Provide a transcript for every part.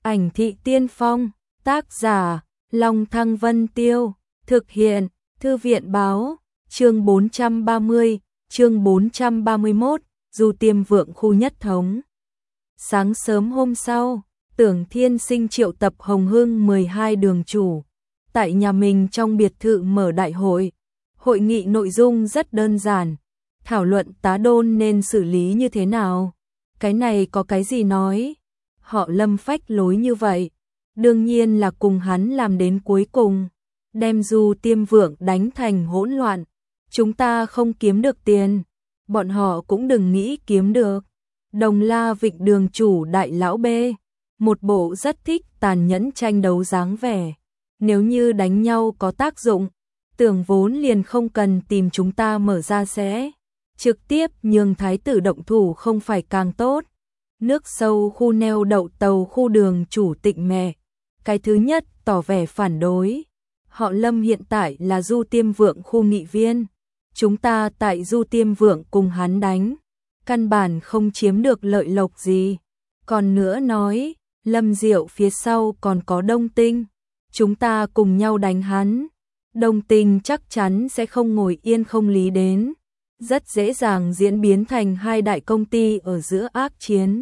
Ảnh thị tiên phong, tác giả, Long Thăng Vân Tiêu, thực hiện, Thư viện báo, chương 430, chương 431, Du Tiêm Vượng khu nhất thống. Sáng sớm hôm sau, Tưởng Thiên Sinh triệu tập Hồng Hưng 12 đường chủ, tại nhà mình trong biệt thự mở đại hội. Hội nghị nội dung rất đơn giản, thảo luận tá đôn nên xử lý như thế nào. Cái này có cái gì nói, họ Lâm phách lối như vậy, đương nhiên là cùng hắn làm đến cuối cùng, đem Du Tiêm Vượng đánh thành hỗn loạn. Chúng ta không kiếm được tiền, bọn họ cũng đừng nghĩ kiếm được. Đồng La Vịnh đường chủ đại lão B, một bộ rất thích tàn nhẫn tranh đấu dáng vẻ. Nếu như đánh nhau có tác dụng, Tưởng vốn liền không cần tìm chúng ta mở ra sẽ trực tiếp nhường thái tử động thủ không phải càng tốt. Nước sâu khu neo đậu tàu khu đường chủ Tịnh Mẹ, cái thứ nhất tỏ vẻ phản đối. Họ Lâm hiện tại là Du Tiêm Vượng khu nghị viên, chúng ta tại Du Tiêm Vượng cùng hắn đánh, căn bản không chiếm được lợi lộc gì. Còn nữa nói, Lâm Diệu phía sau còn có Đông Tinh, chúng ta cùng nhau đánh hắn, Đông Tinh chắc chắn sẽ không ngồi yên không lý đến, rất dễ dàng diễn biến thành hai đại công ty ở giữa ác chiến.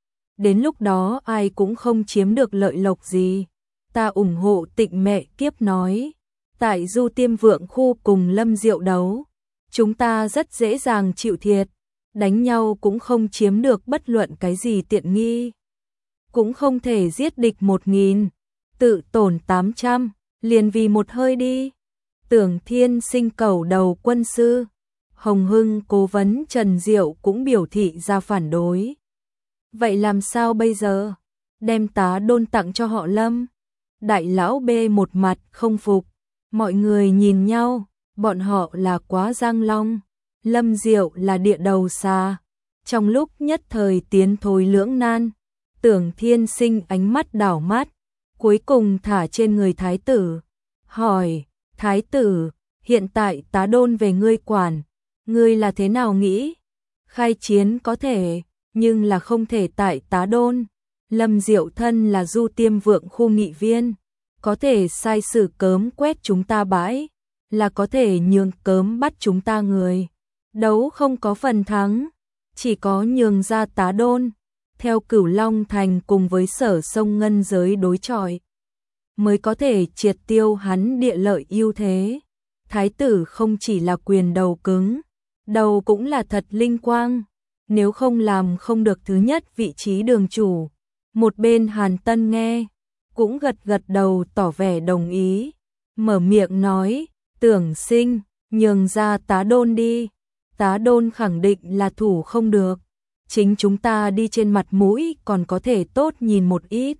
Đến lúc đó ai cũng không chiếm được lợi lộc gì. Ta ủng hộ Tịnh Mẹ Kiếp nói, tại Du Tiêm Vượng khu cùng Lâm Diệu đấu, chúng ta rất dễ dàng chịu thiệt, đánh nhau cũng không chiếm được bất luận cái gì tiện nghi, cũng không thể giết địch 1000, tự tổn 800, liền vì một hơi đi. Tưởng Thiên Sinh cầu đầu quân sư, Hồng Hưng cố vấn Trần Diệu cũng biểu thị ra phản đối. Vậy làm sao bây giờ? Đem tá đôn tặng cho họ Lâm? Đại lão B một mặt không phục, mọi người nhìn nhau, bọn họ là quá giang long, Lâm Diệu là địa đầu xa. Trong lúc nhất thời tiến thối lưỡng nan, Tưởng Thiên Sinh ánh mắt đảo mắt, cuối cùng thả trên người thái tử, hỏi, thái tử, hiện tại tá đôn về ngươi quản, ngươi là thế nào nghĩ? Khai chiến có thể, nhưng là không thể tại tá đôn. Lâm Diệu thân là Du Tiêm Vượng khu nghị viên, có thể sai sử cớm quét chúng ta bãi, là có thể nhường cớm bắt chúng ta người. Đấu không có phần thắng, chỉ có nhường ra tá đôn, theo Cửu Long Thành cùng với Sở Sông Ngân Giới đối chọi, mới có thể triệt tiêu hắn địa lợi ưu thế. Thái tử không chỉ là quyền đầu cứng, đầu cũng là thật linh quang, nếu không làm không được thứ nhất vị trí đường chủ. Một bên Hàn Tân nghe, cũng gật gật đầu tỏ vẻ đồng ý, mở miệng nói, Tưởng Sinh, nhường ra tá đôn đi, tá đôn khẳng định là thủ không được, chính chúng ta đi trên mặt mũi còn có thể tốt nhìn một ít.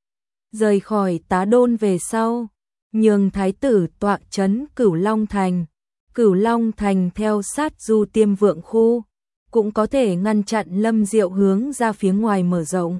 Rời khỏi tá đôn về sau, nhường thái tử tọa trấn Cửu Long Thành, Cửu Long Thành theo sát Du Tiêm Vượng khu, cũng có thể ngăn chặn Lâm Diệu hướng ra phía ngoài mở rộng.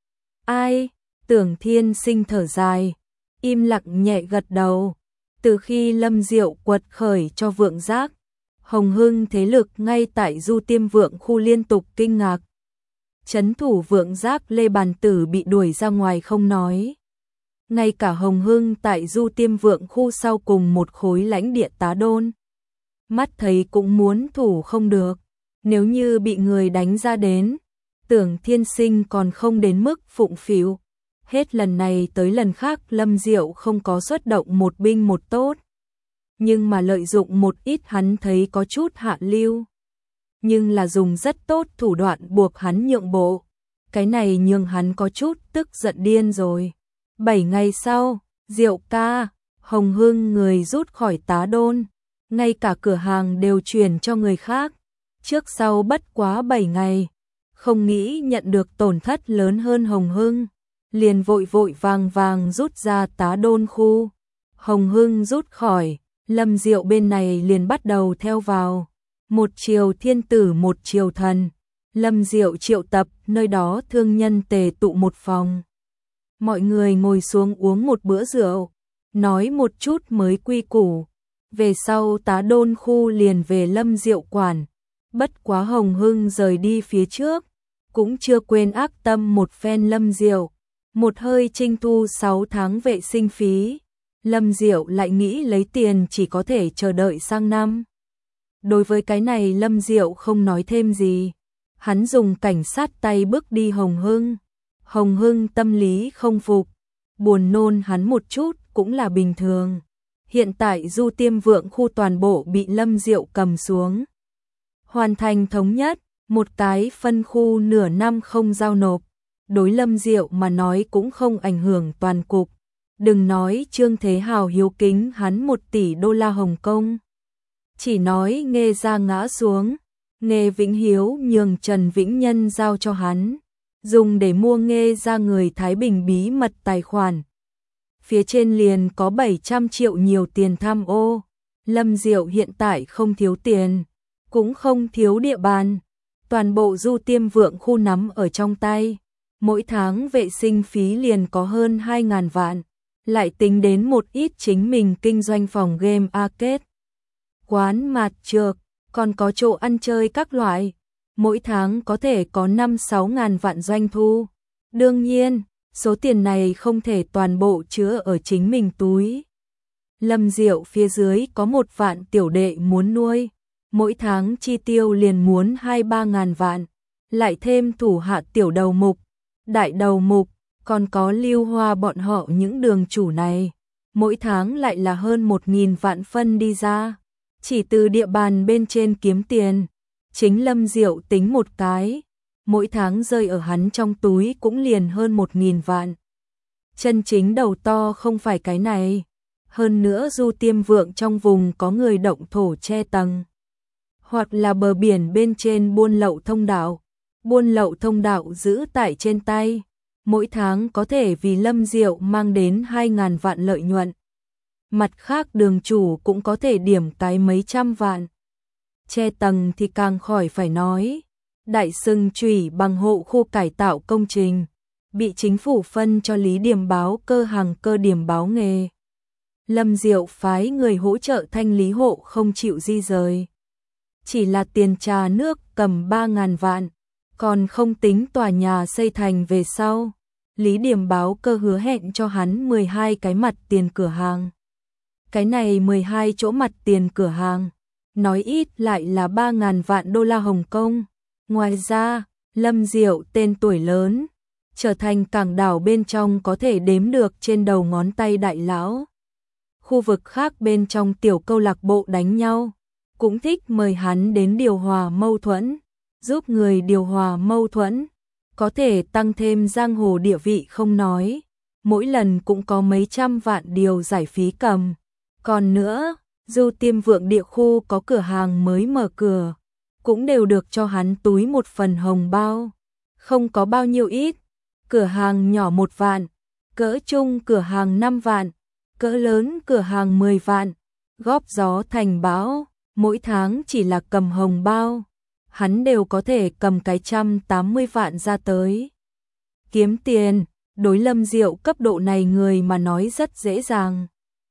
Ai? Tưởng Thiên Sinh thở dài, im lặng nhẹ gật đầu. Từ khi Lâm Diệu quật khởi cho Vượng Giác, Hồng Hưng thế lực ngay tại Du Tiêm Vượng khu liên tục kinh ngạc. Trấn thủ Vượng Giác Lê Bàn Tử bị đuổi ra ngoài không nói. Ngay cả Hồng Hưng tại Du Tiêm Vượng khu sau cùng một khối lãnh địa tá đôn, mắt thấy cũng muốn thủ không được. Nếu như bị người đánh ra đến, Tưởng Thiên Sinh còn không đến mức phụng phịu. Hết lần này tới lần khác Lâm Diệu không có xuất động một binh một tốt, nhưng mà lợi dụng một ít hắn thấy có chút hạ lưu, nhưng là dùng rất tốt thủ đoạn buộc hắn nhượng bộ. Cái này nhường hắn có chút tức giận điên rồi. 7 ngày sau, Diệu ca, Hồng Hưng người rút khỏi tá đôn, ngay cả cửa hàng đều chuyển cho người khác. Trước sau bất quá 7 ngày, không nghĩ nhận được tổn thất lớn hơn Hồng Hưng, liền vội vội vàng vàng rút ra tá đôn khu. Hồng Hưng rút khỏi, Lâm Diệu bên này liền bắt đầu theo vào. Một chiều thiên tử một chiều thần, Lâm Diệu triệu tập nơi đó thương nhân tề tụ một phòng. Mọi người ngồi xuống uống một bữa rượu, nói một chút mới quy củ. Về sau tá đôn khu liền về Lâm Diệu quản. Bất quá Hồng Hưng rời đi phía trước, cũng chưa quên ác tâm một phen Lâm Diệu. Một hơi trinh thu 6 tháng vệ sinh phí, Lâm Diệu lại nghĩ lấy tiền chỉ có thể chờ đợi sang năm. Đối với cái này Lâm Diệu không nói thêm gì. Hắn dùng cảnh sát tay bước đi Hồng Hưng. Hồng Hưng tâm lý không phục, buồn nôn hắn một chút cũng là bình thường. Hiện tại Du Tiêm Vượng khu toàn bộ bị Lâm Diệu cầm xuống. Hoàn thành thống nhất, một cái phân khu nửa năm không giao nộp. Đối Lâm Diệu mà nói cũng không ảnh hưởng toàn cục. Đừng nói Trương Thế Hào hiếu kính hắn 1 tỷ đô la Hồng Kông. Chỉ nói Nghê ra ngã xuống, Nghê Vĩnh Hiếu nhường Trần Vĩnh Nhân giao cho hắn, dùng để mua Nghê ra người Thái Bình bí mật tài khoản. Phía trên liền có 700 triệu nhiều tiền tham ô. Lâm Diệu hiện tại không thiếu tiền, cũng không thiếu địa bàn. Toàn bộ Du Tiêm Vượng khu nắm ở trong tay. Mỗi tháng vệ sinh phí liền có hơn 2.000 vạn. Lại tính đến một ít chính mình kinh doanh phòng game arcade, quán mạt trược, còn có chỗ ăn chơi các loại. Mỗi tháng có thể có 5-6 ngàn vạn doanh thu. Đương nhiên, số tiền này không thể toàn bộ chứa ở chính mình túi. Lâm Diệu phía dưới có 1 vạn tiểu đệ muốn nuôi, mỗi tháng chi tiêu liền muốn 2-3 ngàn vạn, lại thêm thủ hạ tiểu đầu mục, đại đầu mục, còn có Lưu Hoa bọn họ những đường chủ này, mỗi tháng lại là hơn 1.000 vạn phân đi ra. Chỉ từ địa bàn bên trên kiếm tiền, chính Lâm Diệu tính một cái, mỗi tháng rơi ở hắn trong túi cũng liền hơn 1.000 vạn. Chân chính đầu to không phải cái này. Hơn nữa Du Tiêm Vượng trong vùng có người động thổ che tầng, hoặc là bờ biển bên trên buôn lậu thông đạo. Buôn lậu thông đạo giữ tại trên tay, mỗi tháng có thể vì Lâm Diệu mang đến 2.000 vạn lợi nhuận. Mặt khác đường chủ cũng có thể điểm cái mấy trăm vạn. Che tầng thì càng khỏi phải nói. Đại Sừng Chủy bằng hộ khu cải tạo công trình, bị chính phủ phân cho Lý Điểm Báo cơ hàng cơ điểm báo nghề. Lâm Diệu phái người hỗ trợ thanh lý hộ không chịu di rời. Chỉ là tiền trà nước cầm 3.000 vạn, còn không tính tòa nhà xây thành về sau. Lý Điểm Báo cơ hứa hẹn cho hắn 12 cái mặt tiền cửa hàng. Cái này 12 chỗ mặt tiền cửa hàng, nói ít lại là 3.000 vạn đô la Hồng Kông. Ngoài ra, Lâm Diệu tên tuổi lớn, trở thành cảng đảo bên trong có thể đếm được trên đầu ngón tay đại lão. Khu vực khác bên trong tiểu câu lạc bộ đánh nhau, cũng thích mời hắn đến điều hòa mâu thuẫn, giúp người điều hòa mâu thuẫn, có thể tăng thêm giang hồ địa vị không nói, mỗi lần cũng có mấy trăm vạn điều giải phí cầm. Còn nữa, Du Tiêm Vượng địa khu có cửa hàng mới mở cửa, cũng đều được cho hắn túi một phần hồng bao, không có bao nhiêu ít, cửa hàng nhỏ 1 vạn, cỡ trung cửa hàng 5 vạn, cỡ lớn cửa hàng 10 vạn, góp gió thành bão, mỗi tháng chỉ là cầm hồng bao, hắn đều có thể cầm cái 180 vạn ra tới. Kiếm tiền, đối Lâm Diệu cấp độ này người mà nói rất dễ dàng.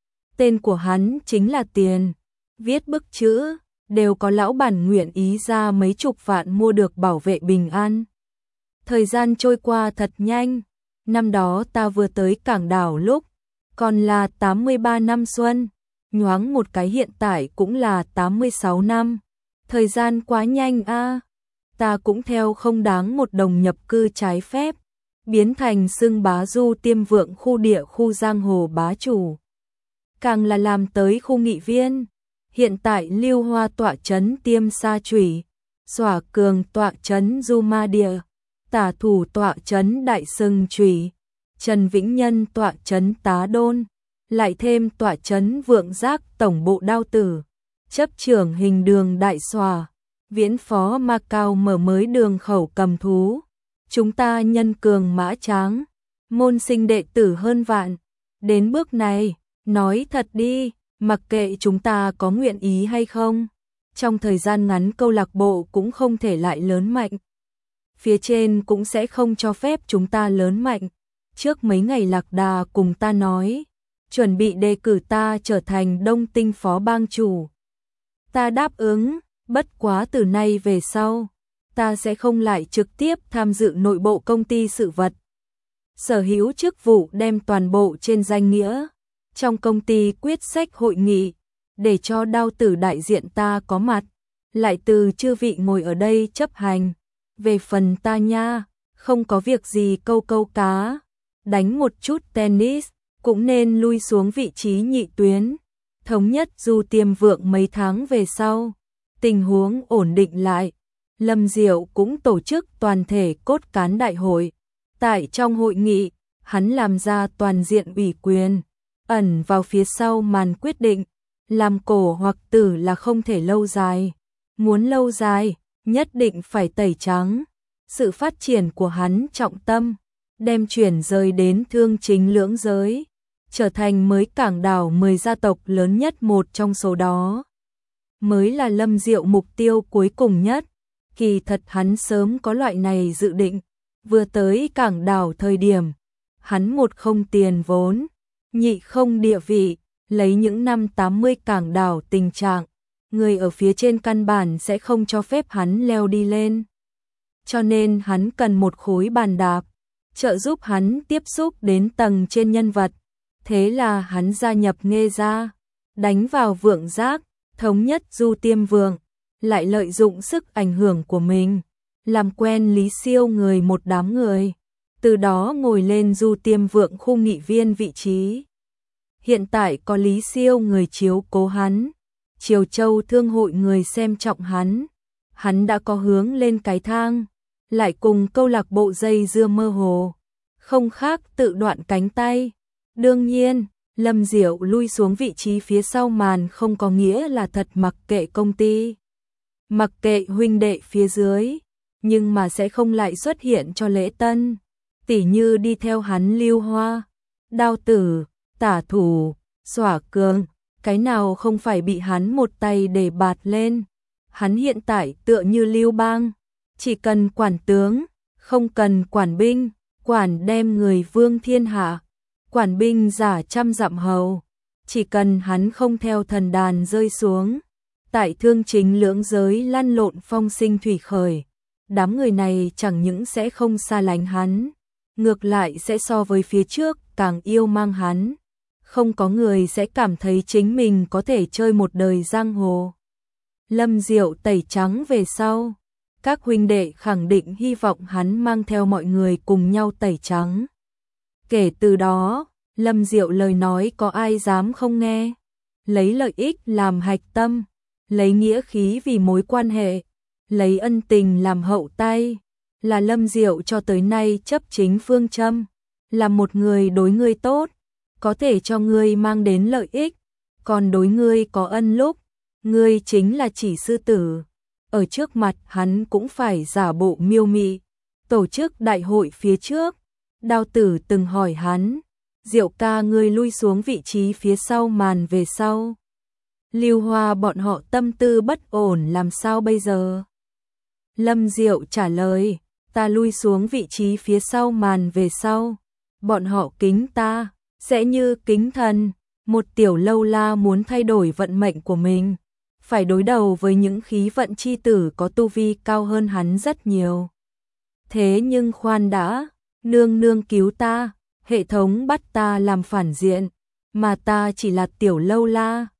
Tên của hắn chính là tiền, viết bức chữ, đều có lão bản nguyện ý ra mấy chục vạn mua được bảo vệ bình an. Thời gian trôi qua thật nhanh, năm đó ta vừa tới cảng đảo lúc, còn là 83 năm xuân, nhoáng một cái hiện tại cũng là 86 năm. Thời gian quá nhanh a, ta cũng theo không đáng một đồng nhập cư trái phép, biến thành xưng bá Du Tiêm Vượng khu địa khu giang hồ bá chủ. Càng là làm tới khu nghị viên, hiện tại Lưu Hoa tọa trấn Tiêm Sa Chủy, Xỏa Cường tọa trấn Du Ma Địa, Tả Thủ tọa trấn Đại Sừng Chủy, Trần Vĩnh Nhân tọa trấn Tá Đôn, lại thêm tọa trấn Vượng Giác tổng bộ Đao Tử, chấp trưởng hình đường Đại Xòa, viễn phó Macau mở mới đường khẩu cầm thú. Chúng ta nhân cường mã tráng, môn sinh đệ tử hơn vạn. Đến bước này, nói thật đi, mặc kệ chúng ta có nguyện ý hay không, trong thời gian ngắn câu lạc bộ cũng không thể lại lớn mạnh. Phía trên cũng sẽ không cho phép chúng ta lớn mạnh. Trước mấy ngày Lạc Đà cùng ta nói, chuẩn bị đề cử ta trở thành Đông Tinh phó bang chủ. Ta đáp ứng, bất quá từ nay về sau, ta sẽ không lại trực tiếp tham dự nội bộ công ty sự vật. sở hữu chức vụ đem toàn bộ trên danh nghĩa. Trong công ty quyết sách hội nghị, để cho Đao Tử đại diện ta có mặt, lại từ chư vị ngồi ở đây chấp hành. Về phần ta nha, không có việc gì câu câu cá, đánh một chút tennis, cũng nên lui xuống vị trí nhị tuyến. Thống nhất Du Tiêm Vượng mấy tháng về sau, tình huống ổn định lại, Lâm Diệu cũng tổ chức toàn thể cốt cán đại hội. Tại trong hội nghị, hắn làm ra toàn diện ủy quyền, ẩn vào phía sau màn quyết định, làm cổ hoặc tử là không thể lâu dài. Muốn lâu dài, nhất định phải tẩy trắng. Sự phát triển của hắn trọng tâm, đem chuyển rời đến thương chính lưỡng giới, trở thành mới cảng đảo 10 gia tộc lớn nhất một trong số đó. Mới là Lâm Diệu mục tiêu cuối cùng nhất. Kỳ thật hắn sớm có loại này dự định, vừa tới cảng đảo thời điểm, hắn một không tiền vốn, nhị không địa vị, lấy những năm 80 cảng đảo tình trạng, người ở phía trên căn bản sẽ không cho phép hắn leo đi lên. Cho nên hắn cần một khối bàn đạp, trợ giúp hắn tiếp xúc đến tầng trên nhân vật. Thế là hắn gia nhập Nghê gia, đánh vào Vượng Giác, thống nhất Du Tiêm Vượng, lại lợi dụng sức ảnh hưởng của mình, làm quen Lý Siêu người một đám người, từ đó ngồi lên Du Tiêm Vượng khu nghị viên vị trí. Hiện tại có Lý Siêu người chiếu cố hắn, Triều Châu thương hội người xem trọng hắn đã có hướng lên cái thang, lại cùng câu lạc bộ dây dưa mơ hồ, không khác tự đoạn cánh tay. Đương nhiên, Lâm Diệu lui xuống vị trí phía sau màn không có nghĩa là thật mặc kệ công ty, mặc kệ huynh đệ phía dưới, nhưng mà sẽ không lại xuất hiện cho lễ tân, tỉ như đi theo hắn Lưu Hoa, Đao Tử, Tả Thủ, Xỏa Cường, cái nào không phải bị hắn một tay để bạt lên. Hắn hiện tại tựa như Lưu Bang, chỉ cần quản tướng, không cần quản binh, quản đem người vương thiên hạ, quản binh giả trăm dặm hầu, chỉ cần hắn không theo thần đàn rơi xuống, tại thương chính lưỡng giới lăn lộn phong sinh thủy khởi, đám người này chẳng những sẽ không xa lánh hắn, ngược lại sẽ so với phía trước càng yêu mang hắn. Không có người sẽ cảm thấy chính mình có thể chơi một đời giang hồ. Lâm Diệu tẩy trắng về sau, các huynh đệ khẳng định hy vọng hắn mang theo mọi người cùng nhau tẩy trắng. Kể từ đó, Lâm Diệu lời nói có ai dám không nghe. Lấy lợi ích làm hạch tâm, lấy nghĩa khí vì mối quan hệ, lấy ân tình làm hậu tay, là Lâm Diệu cho tới nay chấp chính phương châm. Là một người đối ngươi tốt, có thể cho ngươi mang đến lợi ích, còn đối ngươi có ân lúc, ngươi chính là chỉ sư tử. Ở trước mặt hắn cũng phải giả bộ miêu mị. Tổ chức đại hội phía trước, Đao Tử từng hỏi hắn, Diệu ca ngươi lui xuống vị trí phía sau màn về sau, Lưu Hoa bọn họ tâm tư bất ổn làm sao bây giờ? Lâm Diệu trả lời, ta lui xuống vị trí phía sau màn về sau, bọn họ kính ta, sẽ như kính thần. Một tiểu lâu la muốn thay đổi vận mệnh của mình, phải đối đầu với những khí vận chi tử có tu vi cao hơn hắn rất nhiều. Thế nhưng khoan đã, nương nương cứu ta, hệ thống bắt ta làm phản diện, mà ta chỉ là tiểu lâu la,